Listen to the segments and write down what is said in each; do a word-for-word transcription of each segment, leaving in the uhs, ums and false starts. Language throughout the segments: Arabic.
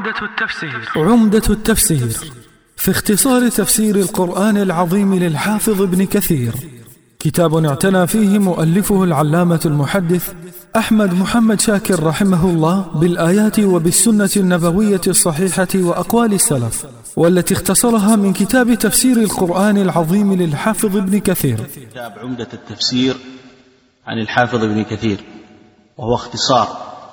عمدة التفسير عمدة التفسير في اختصار تفسير القرآن العظيم للحافظ ابن كثير، كتاب اعتنى فيه مؤلفه العلامة المحدث أحمد محمد شاكر رحمه الله بالآيات وبالسنة النبوية الصحيحة وأقوال السلف، والتي اختصرها من كتاب تفسير القرآن العظيم للحافظ ابن كثير. كتاب عمدة التفسير عن الحافظ ابن كثير، وهو اختصار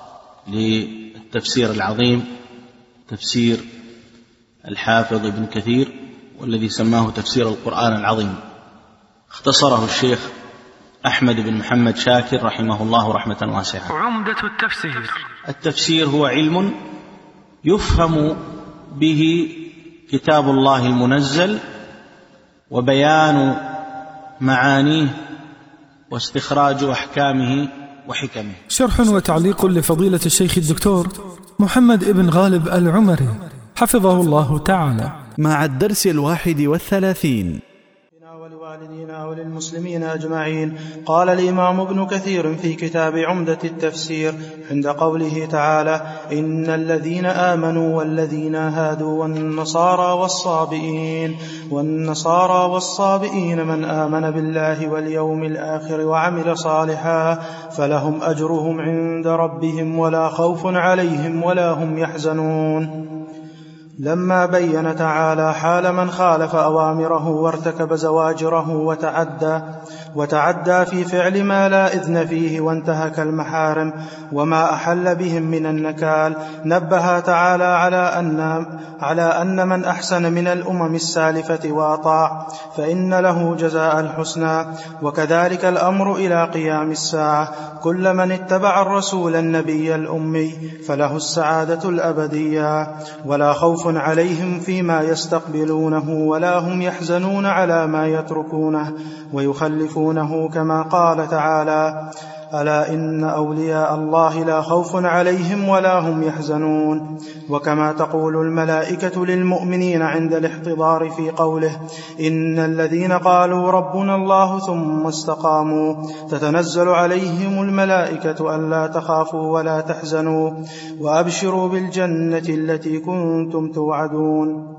للتفسير العظيم تفسير الحافظ ابن كثير، والذي سماه تفسير القرآن العظيم. اختصره الشيخ أحمد بن محمد شاكر رحمه الله رحمة واسعة. عمدة التفسير التفسير هو علم يفهم به كتاب الله المنزل وبيان معانيه واستخراج أحكامه وحكمه. شرح وتعليق لفضيلة الشيخ الدكتور محمد ابن غالب العمري حفظه الله تعالى، مع الدرس الواحد والثلاثين. ولوالدينا وللمسلمين أجمعين. قال الإمام ابن كثير في كتاب عمدة التفسير عند قوله تعالى: إن الذين آمنوا والذين هادوا والنصارى والصابئين والنصارى والصابئين من آمن بالله واليوم الآخر وعمل صالحا فلهم أجرهم عند ربهم ولا خوف عليهم ولا هم يحزنون. لما بين تعالى حال من خالف أوامره وارتكب زواجره وتعدى وتعدى في فعل ما لا إذن فيه وانتهك المحارم وما أحل بهم من النكال، نبه تعالى على أن, على أن من أحسن من الأمم السالفة وأطاع فإن له جزاء الحسنى. وكذلك الأمر إلى قيام الساعة، كل من اتبع الرسول النبي الأمي فله السعادة الأبدية ولا خوف عليهم فيما يستقبلونه ولا هم يحزنون على ما يتركونه ويخلفونه، كما قال تعالى: ألا إن أولياء الله لا خوف عليهم ولا هم يحزنون. وكما تقول الملائكة للمؤمنين عند الاحتضار في قوله: إن الذين قالوا ربنا الله ثم استقاموا تتنزل عليهم الملائكة ألا تخافوا ولا تحزنوا وأبشروا بالجنة التي كنتم توعدون.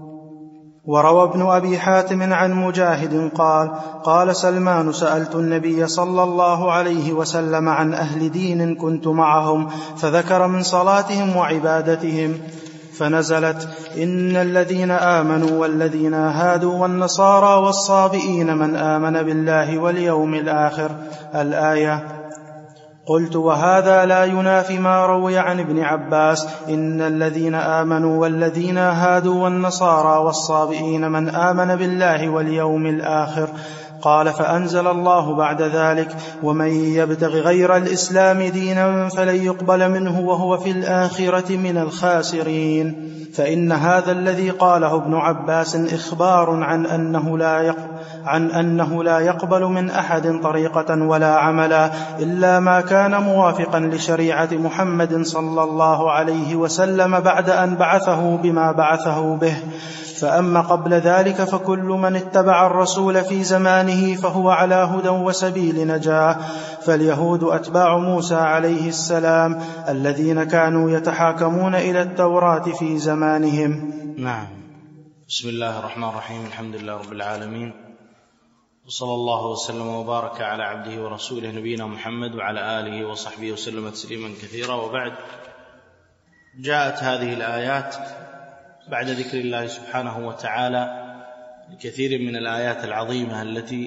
وروى ابن أبي حاتم عن مجاهد قال: قال سلمان: سألت النبي صلى الله عليه وسلم عن أهل دين كنت معهم، فذكر من صلاتهم وعبادتهم فنزلت: إن الذين آمنوا والذين هادوا والنصارى والصابئين من آمن بالله واليوم الآخر، الآية. قلت: وهذا لا ينافي ما روي عن ابن عباس: إن الذين آمنوا والذين هادوا والنصارى والصابئين من آمن بالله واليوم الآخر. قال: فأنزل الله بعد ذلك: ومن يبتغ غير الإسلام دينا فلن يقبل منه وهو في الآخرة من الخاسرين. فإن هذا الذي قاله ابن عباس إخبار عن أنه لا يقبل عن أنه لا يقبل من أحد طريقة ولا عملا إلا ما كان موافقا لشريعة محمد صلى الله عليه وسلم بعد أن بعثه بما بعثه به. فأما قبل ذلك فكل من اتبع الرسول في زمانه فهو على هدى وسبيل نجاة. فاليهود أتباع موسى عليه السلام الذين كانوا يتحاكمون إلى التوراة في زمانهم. نعم. بسم الله الرحمن الرحيم. الحمد لله رب العالمين، وصلى الله وسلم وبارك على عبده ورسوله نبينا محمد وعلى آله وصحبه وسلم تسليما كثيرا. وبعد، جاءت هذه الآيات بعد ذكر الله سبحانه وتعالى لكثير من الآيات العظيمة التي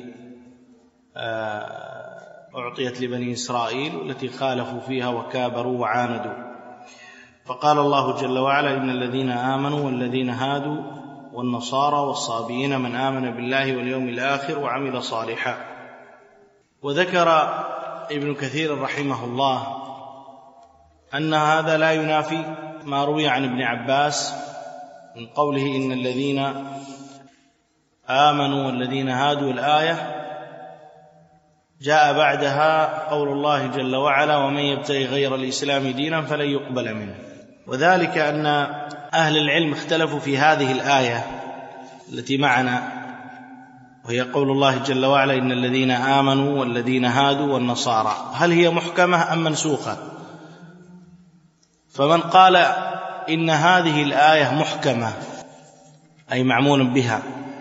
أعطيت لبني إسرائيل والتي خالفوا فيها وكابروا وعاندوا. فقال الله جل وعلا: إن الذين آمنوا والذين هادوا والنصارى والصابئين من آمن بالله واليوم الآخر وعمل صالحا. وذكر ابن كثير رحمه الله أن هذا لا ينافي ما روي عن ابن عباس من قوله: إن الذين آمنوا والذين هادوا، الآية جاء بعدها قول الله جل وعلا: ومن يبتغي غير الإسلام دينا فلن يقبل منه. وذلك أن أهل العلم اختلفوا في هذه الآية التي معنا، وهي قول الله جل وعلا: إن الذين آمنوا والذين هادوا والنصارى، هل هي محكمة أم منسوخة؟ فمن قال إن هذه الآية محكمة أي معمول بها.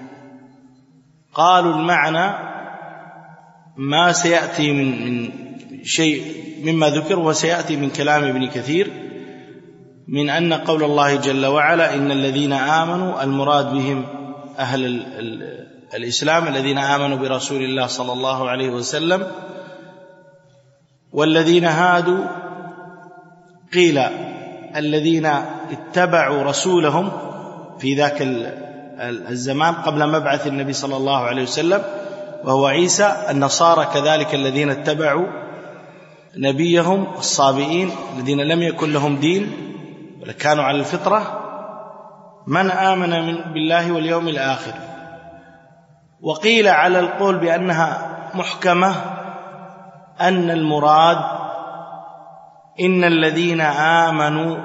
قالوا المعنى ما سيأتي من من شيء مما ذكر وسيأتي من كلام ابن كثير من أن قول الله جل وعلا إن الذين آمنوا المراد بهم أهل ال ال الإسلام الذين آمنوا برسول الله صلى الله عليه وسلم، والذين هادوا قيل الذين اتبعوا رسولهم في ذاك الزمان قبل مبعث النبي صلى الله عليه وسلم وهو عيسى. النصارى كذلك الذين اتبعوا نبيهم الصابئين الذين لم يكن لهم دين بل كانوا على الفطرة، من آمن من بالله واليوم الآخر. وقيل على القول بأنها محكمة أن المراد إن الذين آمنوا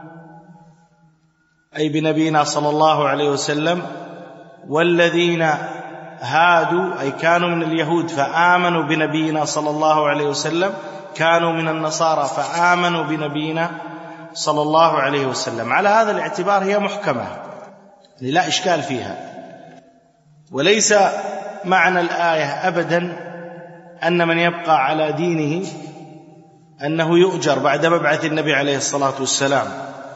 أي بنبينا صلى الله عليه وسلم، والذين هادوا أي كانوا من اليهود فآمنوا بنبينا صلى الله عليه وسلم، كانوا من النصارى فآمنوا بنبينا صلى الله عليه وسلم. على هذا الاعتبار هي محكمة لا إشكال فيها. وليس معنى الآية أبدا أن من يبقى على دينه أنه يؤجر بعد مبعث النبي عليه الصلاة والسلام.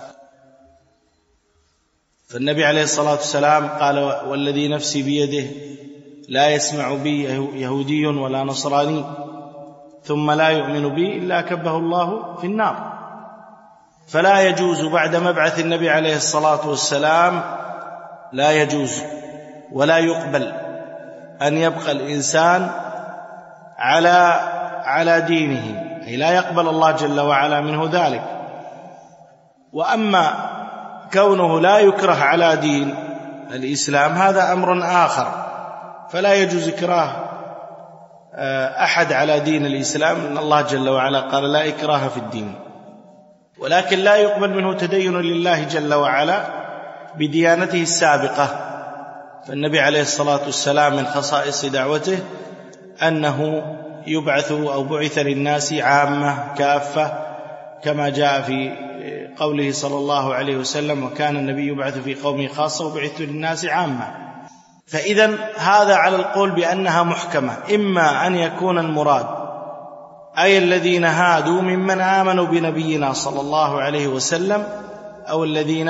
فالنبي عليه الصلاة والسلام قال والذي نفسي بيده لا يسمع بي يهودي ولا نصراني ثم لا يؤمن بي إلا كبه الله في النار. فلا يجوز بعد مبعث النبي عليه الصلاة والسلام لا يجوز ولا يقبل أن يبقى الإنسان على على دينه، أي لا يقبل الله جل وعلا منه ذلك. وأما كونه لا يكره على دين الإسلام هذا أمر آخر، فلا يجوز إكراه أحد على دين الإسلام، إن الله جل وعلا قال لا إكراه في الدين. ولكن لا يقبل منه تدين لله جل وعلا بديانته السابقة. فالنبي عليه الصلاة والسلام من خصائص دعوته أنه يبعث أو بعث للناس عامة كافة، كما جاء في قوله صلى الله عليه وسلم وكان النبي يبعث في قومه خاصة وبعث للناس عامة. فإذا هذا على القول بأنها محكمة، إما أن يكون المراد أي الذين هادوا ممن آمنوا بنبينا صلى الله عليه وسلم، أو الذين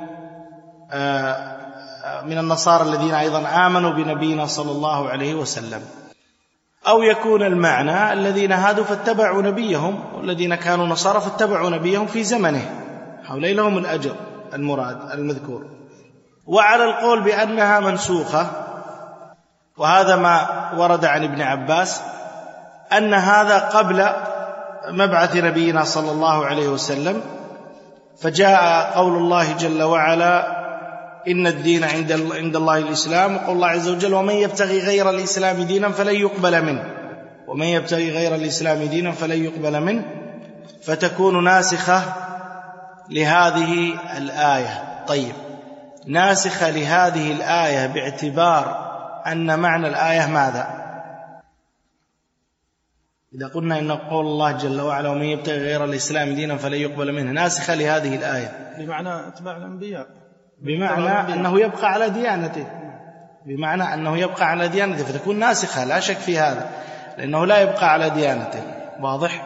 من النصارى الذين أيضا آمنوا بنبينا صلى الله عليه وسلم، أو يكون المعنى الذين هادوا فاتبعوا نبيهم، والذين كانوا نصارى فاتبعوا نبيهم في زمنه، هؤلاء لهم الأجر المراد المذكور. وعلى القول بأنها منسوخة، وهذا ما ورد عن ابن عباس أن هذا قبل مبعث نبينا صلى الله عليه وسلم، فجاء قول الله جل وعلا إن الدين عند عند الله الإسلام، وقول الله عز وجل ومن يبتغي غير الإسلام دينا فلن يقبل منه، ومن يبتغي غير الإسلام دينا فلن يقبل منه، فتكون ناسخة لهذه الآية. طيب، ناسخة لهذه الآية باعتبار أن معنى الآية ماذا؟ إذا قلنا إن قول الله جل وعلا ومن يبتغي غير الإسلام دينا فلن يقبل منه ناسخة لهذه الآية بمعنى اتباع الأنبياء، بمعنى أنه يبقى على ديانته، بمعنى أنه يبقى على ديانته، فتكون ناسخة لا شك في هذا، لأنه لا يبقى على ديانته. واضح؟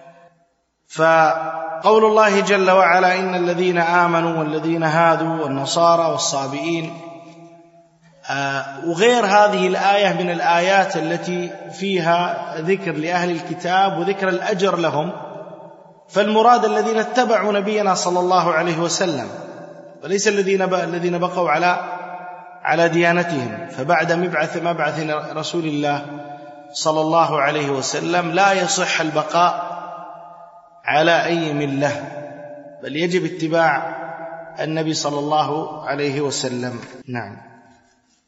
فقول الله جل وعلا إن الذين آمنوا والذين هادوا والنصارى والصابئين، آه وغير هذه الآية من الآيات التي فيها ذكر لأهل الكتاب وذكر الأجر لهم، فالمراد الذين اتبعوا نبينا صلى الله عليه وسلم، وليس الذين الذين بقوا على على ديانتهم. فبعد مبعث مبعث رسول الله صلى الله عليه وسلم لا يصح البقاء على أي ملة، بل يجب اتباع النبي صلى الله عليه وسلم. نعم.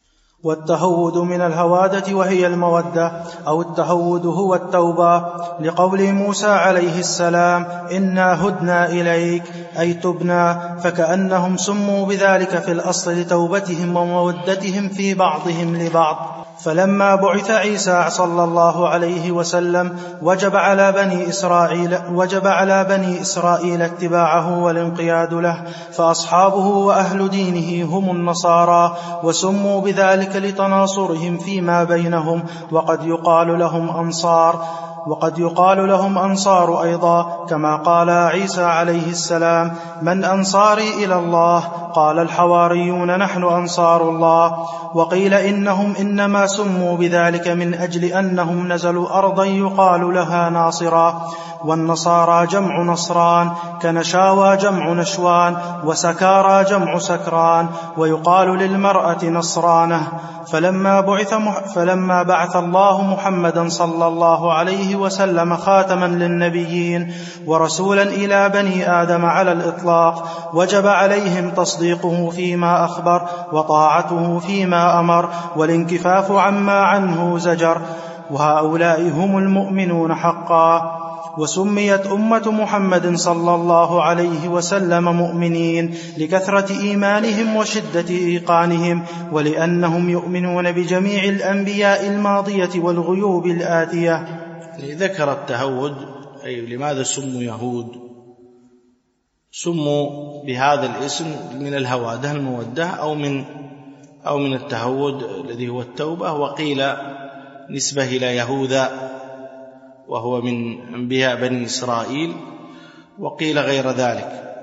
والتهود من الهوادة وهي المودة، أو التهود هو التوبة، لقول موسى عليه السلام إنا هدنا إليك أي تبنا، فكأنهم سموا بذلك في الأصل لتوبتهم ومودتهم في بعضهم لبعض. فلما بعث عيسى صلى الله عليه وسلم وجب على بني إسرائيل, وجب على بني إسرائيل اتباعه والانقياد له، فأصحابه وأهل دينه هم النصارى، وسموا بذلك لتناصرهم فيما بينهم، وقد يقال لهم أنصار وقد يقال لهم أنصار أيضا، كما قال عيسى عليه السلام من أنصاري إلى الله؟ قال الحواريون نحن أنصار الله. وقيل إنهم إنما سموا بذلك من أجل أنهم نزلوا أرضا يقال لها ناصرا، والنصارى جمع نصران، كنشاوى جمع نشوان، وسكارى جمع سكران، ويقال للمرأة نصرانة. فلما بعث, فلما بعث الله محمدا صلى الله عليه وسلم خاتما للنبيين ورسولا إلى بني آدم على الإطلاق، وجب عليهم تصديقه فيما أخبر وطاعته فيما أمر والانكفاف عما عنه زجر، وهؤلاء هم المؤمنون حقا. وسميت أمة محمد صلى الله عليه وسلم مؤمنين لكثرة إيمانهم وشدة إيقانهم، ولأنهم يؤمنون بجميع الأنبياء الماضية والغيوب الآتية. ذكر التهود أي لماذا سموا يهود؟ سموا بهذا الاسم من الهوادة المودة أو من أو من التهود الذي هو التوبة، وقيل نسبة إلى يهوذا وهو من أنبياء بني إسرائيل، وقيل غير ذلك.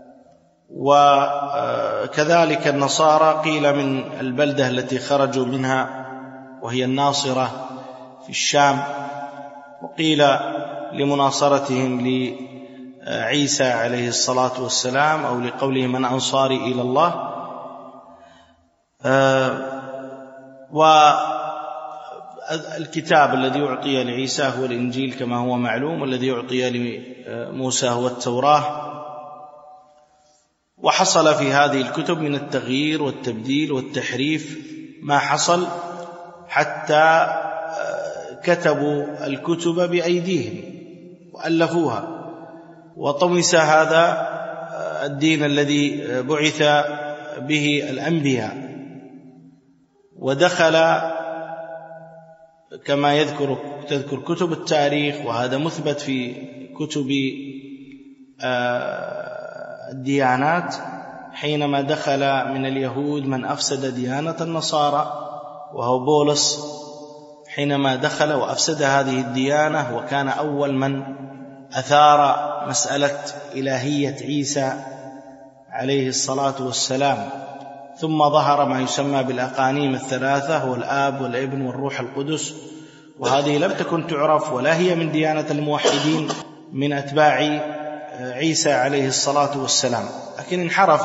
وكذلك النصارى قيل من البلدة التي خرجوا منها وهي الناصرة في الشام، وقيل لمناصرتهم لعيسى عليه الصلاة والسلام أو لقوله من أنصاري إلى الله. والكتاب الذي أعطي لعيسى هو الإنجيل كما هو معلوم، والذي أعطي لموسى هو التوراة. وحصل في هذه الكتب من التغيير والتبديل والتحريف ما حصل، حتى كتبوا الكتب بأيديهم وألفوها، وطمس هذا الدين الذي بعث به الأنبياء، ودخل كما يذكر تذكر كتب التاريخ، وهذا مثبت في كتب الديانات، حينما دخل من اليهود من أفسد ديانة النصارى وهو بولس، حينما دخل وأفسد هذه الديانة، وكان أول من أثار مسألة إلهية عيسى عليه الصلاة والسلام. ثم ظهر ما يسمى بالأقانيم الثلاثة، هو الآب والابن والروح القدس، وهذه لم تكن تعرف ولا هي من ديانة الموحدين من أتباع عيسى عليه الصلاة والسلام، لكن انحرف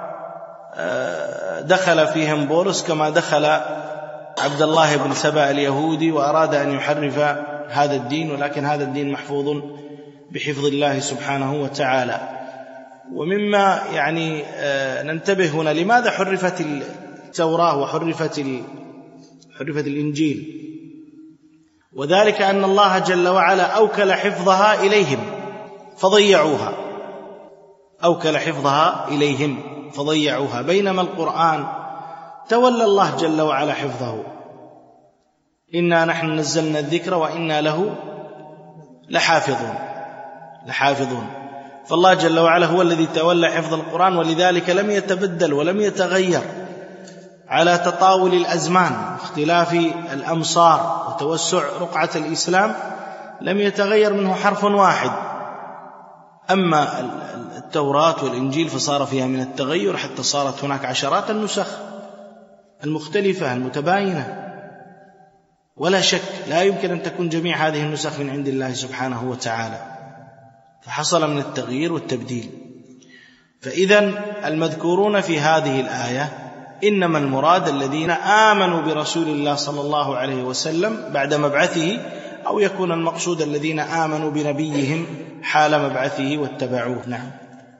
دخل فيهم بولس كما دخل عبد الله بن سبأ اليهودي وأراد أن يحرف هذا الدين، ولكن هذا الدين محفوظ بحفظ الله سبحانه وتعالى. ومما يعني ننتبه هنا لماذا حرفت التوراة وحرفت حرفت الإنجيل، وذلك أن الله جل وعلا أوكل حفظها إليهم فضيعوها، أوكل حفظها إليهم فضيعوها، بينما القرآن تولى الله جل وعلا حفظه. إنا نحن نزلنا الذكر وإنا له لحافظون لحافظون فالله جل وعلا هو الذي تولى حفظ القرآن، ولذلك لم يتبدل ولم يتغير على تطاول الأزمان واختلاف الأمصار وتوسع رقعة الإسلام، لم يتغير منه حرف واحد. أما التوراة والإنجيل فصار فيها من التغير حتى صارت هناك عشرات النسخ المختلفة المتباينة، ولا شك لا يمكن أن تكون جميع هذه النسخ من عند الله سبحانه وتعالى، فحصل من التغيير والتبديل. فإذن المذكورون في هذه الآية إنما المراد الذين آمنوا برسول الله صلى الله عليه وسلم بعد مبعثه، أو يكون المقصود الذين آمنوا بنبيهم حال مبعثه واتبعوه. نعم.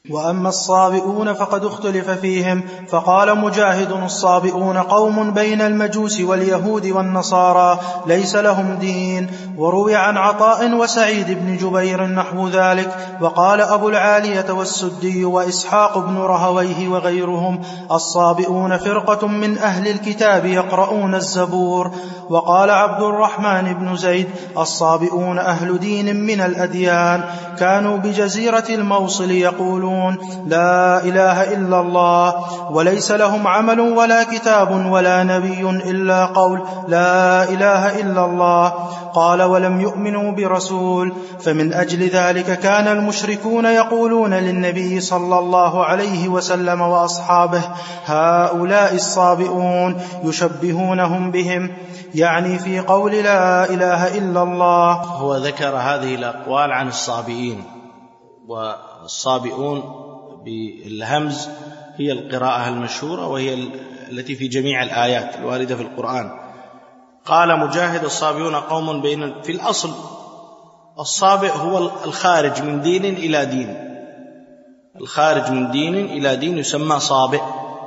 وأما الصابئون فقد اختلف فيهم، فقال مجاهد: الصابئون قوم بين المجوس واليهود والنصارى ليس لهم دين. وروي عن عطاء وسعيد بن جبير نحو ذلك. وقال أبو العالية والسدي وإسحاق بن رهويه وغيرهم: الصابئون فرقة من أهل الكتاب يقرؤون الزبور. وقال عبد الرحمن بن زيد: الصابئون أهل دين من الأديان، كانوا بجزيرة الموصل يقولون لا إله إلا الله، وليس لهم عمل ولا كتاب ولا نبي إلا قول لا إله إلا الله. قال: ولم يؤمنوا برسول. فمن أجل ذلك كان المشركون يقولون للنبي صلى الله عليه وسلم وأصحابه: هؤلاء الصابئون، يشبهونهم بهم، يعني في قول لا إله إلا الله. هو ذكر هذه الأقوال عن الصابئين، والصابئون بالهمز هي القراءة المشهورة، وهي التي في جميع الآيات الواردة في القرآن. قال مجاهد: الصابئون قوم بين، في الأصل الصابئ هو الخارج من دين إلى دين، الخارج من دين إلى دين يسمى صابئ.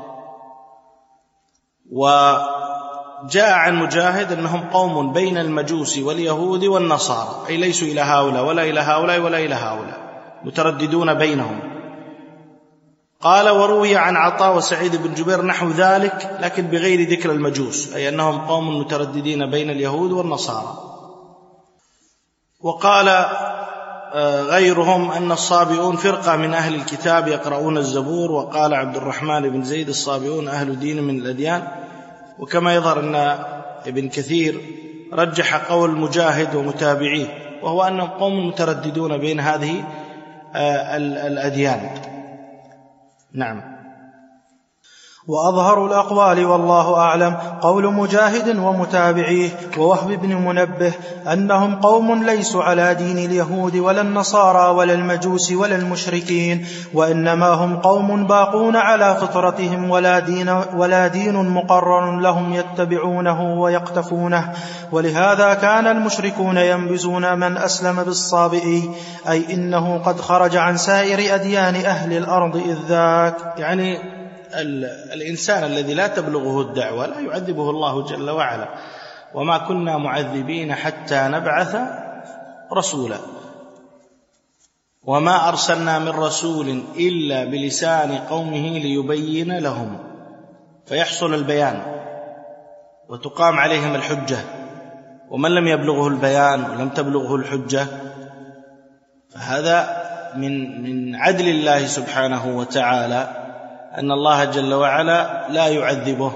وجاء عن مجاهد أنهم قوم بين المجوس واليهود والنصارى، أي ليسوا إلى هؤلاء ولا إلى هؤلاء ولا إلى هؤلاء، مترددون بينهم. قال: وروي عن عطاء وسعيد بن جبير نحو ذلك، لكن بغير ذكر المجوس، أي أنهم قوم مترددين بين اليهود والنصارى. وقال غيرهم أن الصابئون فرقة من أهل الكتاب يقرؤون الزبور. وقال عبد الرحمن بن زيد: الصابئون أهل دين من الأديان. وكما يظهر أن ابن كثير رجح قول مجاهد ومتابعيه، وهو أنهم قوم مترددون بين هذه الأديان. نعم. وأظهر الأقوال والله أعلم قول مجاهد ومتابعيه ووهب بن منبه أنهم قوم ليسوا على دين اليهود ولا النصارى ولا المجوس ولا المشركين، وإنما هم قوم باقون على فطرتهم، ولا دين, ولا دين مقرر لهم يتبعونه ويقتفونه. ولهذا كان المشركون ينبذون من أسلم بالصابئي، أي إنه قد خرج عن سائر أديان أهل الأرض إذ ذاك. يعني الإنسان الذي لا تبلغه الدعوة لا يعذبه الله جل وعلا، وما كنا معذبين حتى نبعث رسولا، وما أرسلنا من رسول إلا بلسان قومه ليبين لهم، فيحصل البيان وتقام عليهم الحجة. ومن لم يبلغه البيان ولم تبلغه الحجة فهذا من من عدل الله سبحانه وتعالى، أن الله جل وعلا لا يعذبه.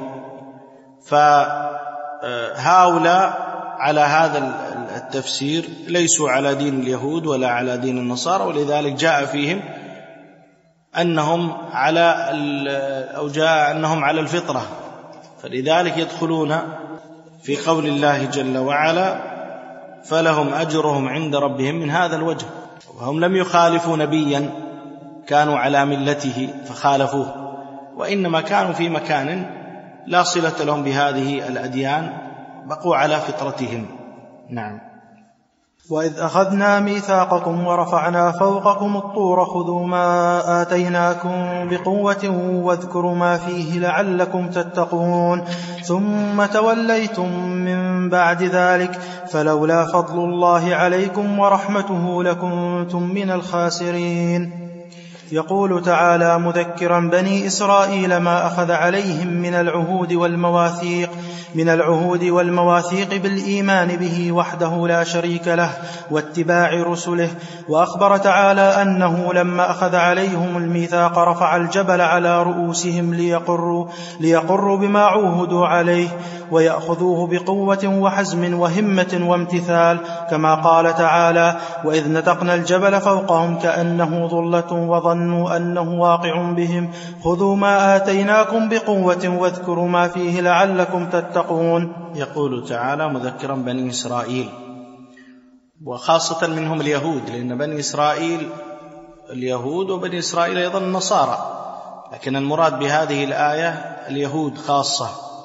فهؤلاء على هذا التفسير ليسوا على دين اليهود ولا على دين النصارى، ولذلك جاء فيهم أنهم على أو جاء أنهم على الفطرة، فلذلك يدخلون في قول الله جل وعلا: فلهم أجرهم عند ربهم من هذا الوجه. وهم لم يخالفوا نبيا كانوا على ملته فخالفوه، وإنما كانوا في مكان لا صلة لهم بهذه الأديان، بقوا على فطرتهم. نعم. وإذ أخذنا ميثاقكم ورفعنا فوقكم الطور خذوا ما آتيناكم بقوة واذكروا ما فيه لعلكم تتقون، ثم توليتم من بعد ذلك فلولا فضل الله عليكم ورحمته لكنتم من الخاسرين. يقول تعالى مذكرا بني إسرائيل ما أخذ عليهم من العهود والمواثيق من العهود والمواثيق بالإيمان به وحده لا شريك له واتباع رسله. وأخبر تعالى أنه لما أخذ عليهم الميثاق رفع الجبل على رؤوسهم ليقروا, ليقروا بما عوهدوا عليه ويأخذوه بقوة وحزم وهمة وامتثال، كما قال تعالى: وإذ نتقنا الجبل فوقهم كأنه ظلة وظنوا أنه واقع بهم خذوا ما آتيناكم بقوة واذكروا ما فيه لعلكم تتقون. يقول تعالى مذكرا بني إسرائيل، وخاصة منهم اليهود، لأن بني إسرائيل اليهود وبني إسرائيل أيضا النصارى، لكن المراد بهذه الآية اليهود خاصة.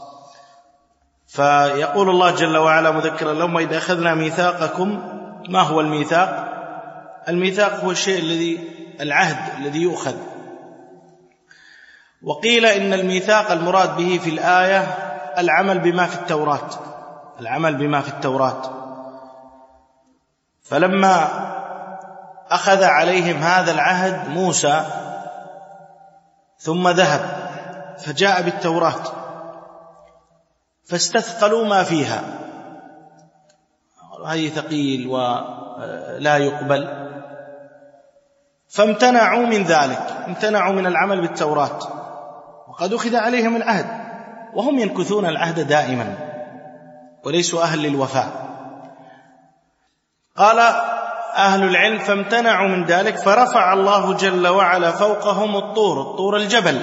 فيقول الله جل وعلا مذكرا لهم: وإذ أخذنا ميثاقكم. ما هو الميثاق؟ الميثاق هو الشيء الذي العهد الذي يؤخذ. وقيل إن الميثاق المراد به في الآية العمل بما في التوراة، العمل بما في التوراة. فلما أخذ عليهم هذا العهد موسى ثم ذهب فجاء بالتوراة فاستثقلوا ما فيها، هذه ثقيل ولا يقبل، فامتنعوا من ذلك، امتنعوا من العمل بالتوراة وقد أخذ عليهم العهد وهم ينكثون العهد دائما وليسوا أهل للوفاء. قال أهل العلم فامتنعوا من ذلك فرفع الله جل وعلا فوقهم الطور، الطور الجبل،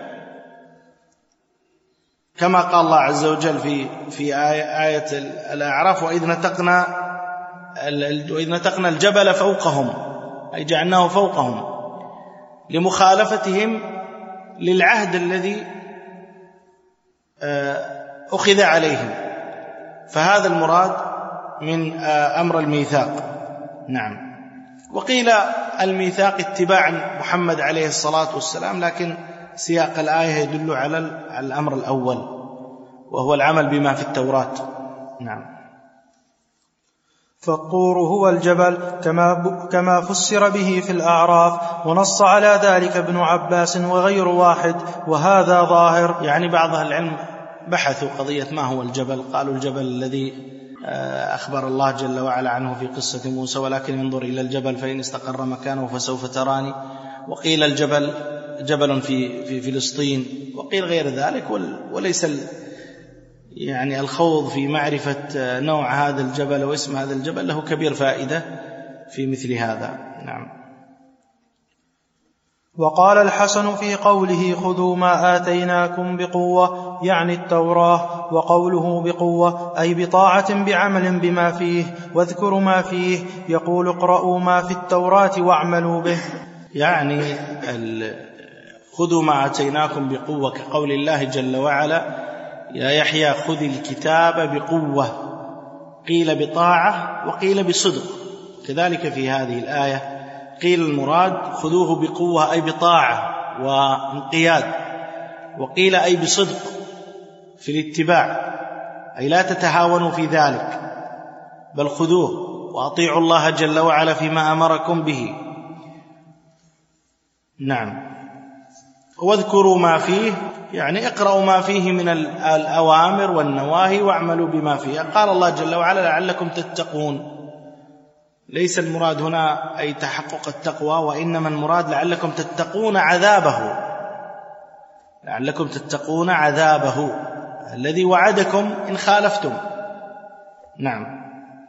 كما قال الله عز وجل في في آية, آية الأعراف وإذ نتقنا وإذ نتقنا الجبل فوقهم، أي جعلناه فوقهم لمخالفتهم للعهد الذي أخذ عليهم، فهذا المراد من أمر الميثاق. نعم. وقيل الميثاق اتباع محمد عليه الصلاة والسلام، لكن سياق الآية يدل على الأمر الأول وهو العمل بما في التوراة. نعم. فالطور هو الجبل كما كما فسر به في الأعراف، ونص على ذلك ابن عباس وغير واحد، وهذا ظاهر. يعني بعض أهل العلم بحثوا قضية ما هو الجبل، قالوا الجبل الذي أخبر الله جل وعلا عنه في قصة موسى ولكن انظر إلى الجبل فإن استقر مكانه فسوف تراني، وقيل الجبل جبل في في فلسطين، وقيل غير ذلك، وليس يعني الخوض في معرفة نوع هذا الجبل واسم هذا الجبل له كبير فائدة في مثل هذا. نعم. وقال الحسن في قوله خذوا ما آتيناكم بقوة يعني التوراة، وقوله بقوة أي بطاعة بعمل بما فيه، واذكروا ما فيه، يقول اقرأوا ما في التوراة واعملوا به. يعني خذوا ما آتيناكم بقوة كقول الله جل وعلا يا يحيى خذ الكتاب بقوة، قيل بطاعة وقيل بصدق، كذلك في هذه الآية قيل المراد خذوه بقوة أي بطاعة وانقياد، وقيل أي بصدق في الاتباع، أي لا تتهاونوا في ذلك بل خذوه وأطيعوا الله جل وعلا فيما أمركم به. نعم. واذكروا ما فيه يعني اقرأوا ما فيه من الأوامر والنواهي واعملوا بما فيه. قال الله جل وعلا لعلكم تتقون، ليس المراد هنا أي تحقق التقوى، وإنما المراد لعلكم تتقون عذابه، لعلكم تتقون عذابه الذي وعدكم إن خالفتم. نعم.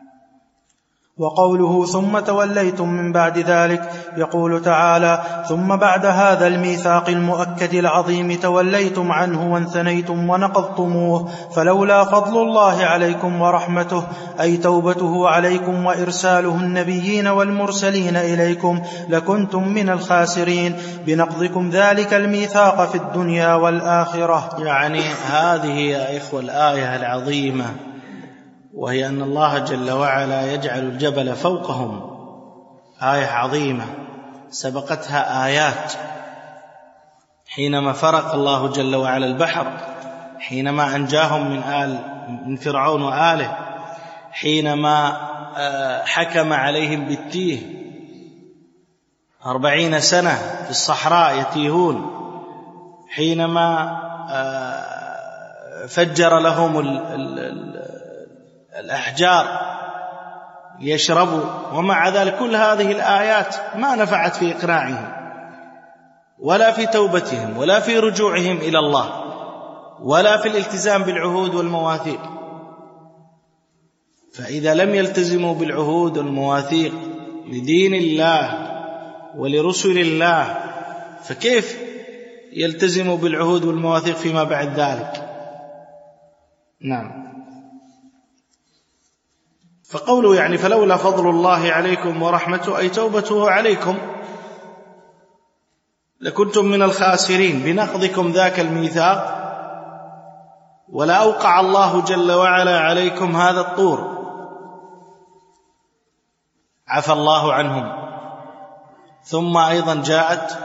وقوله ثم توليتم من بعد ذلك، يقول تعالى ثم بعد هذا الميثاق المؤكد العظيم توليتم عنه وانثنيتم ونقضتموه، فلولا فضل الله عليكم ورحمته أي توبته عليكم وإرساله النبيين والمرسلين إليكم لكنتم من الخاسرين بنقضكم ذلك الميثاق في الدنيا والآخرة. يعني هذه يا إخوة الآية العظيمة، وهي أن الله جل وعلا يجعل الجبل فوقهم، آية عظيمة سبقتها آيات حينما فرق الله جل وعلا البحر، حينما أنجاهم من آل من فرعون وآله، حينما حكم عليهم بالتيه أربعين سنة في الصحراء يتيهون، حينما فجر لهم ال ال ال الأحجار ليشربوا، ومع ذلك كل هذه الآيات ما نفعت في إقناعهم ولا في توبتهم ولا في رجوعهم إلى الله ولا في الالتزام بالعهود والمواثيق. فإذا لم يلتزموا بالعهود والمواثيق لدين الله ولرسل الله، فكيف يلتزموا بالعهود والمواثيق فيما بعد ذلك؟ نعم. فقوله يعني فلولا فضل الله عليكم ورحمته أي توبته عليكم لكنتم من الخاسرين بنقضكم ذاك الميثاق، ولا أوقع الله جل وعلا عليكم هذا الطور، عفى الله عنهم ثم أيضا جاءت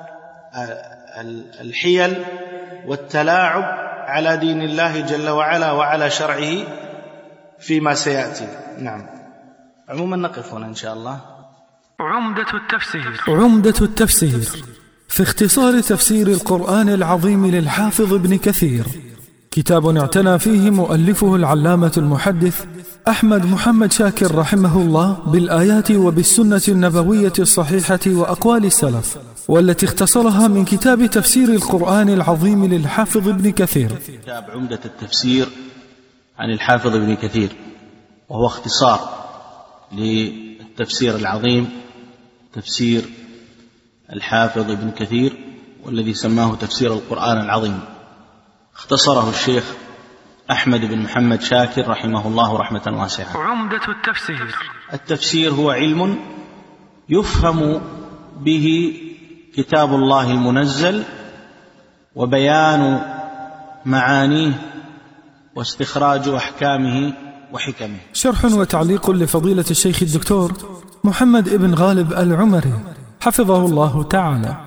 الحيل والتلاعب على دين الله جل وعلا وعلى شرعه فيما سيأتي. نعم. عموما نقف هنا إن شاء الله. عمدة التفسير عمدة التفسير في اختصار تفسير القرآن العظيم للحافظ ابن كثير، كتاب اعتنى فيه مؤلفه العلامة المحدث أحمد محمد شاكر رحمه الله بالآيات وبالسنة النبوية الصحيحة وأقوال السلف، والتي اختصرها من كتاب تفسير القرآن العظيم للحافظ ابن كثير. كتاب عمدة التفسير عن الحافظ ابن كثير، وهو اختصار للتفسير العظيم تفسير الحافظ ابن كثير، والذي سماه تفسير القرآن العظيم. اختصره الشيخ أحمد بن محمد شاكر رحمه الله رحمة واسعة. عمدة التفسير التفسير هو علم يفهم به كتاب الله المنزل وبيان معانيه واستخراج أحكامه وحكمه. شرح وتعليق لفضيلة الشيخ الدكتور محمد ابن غالب العمري حفظه الله تعالى.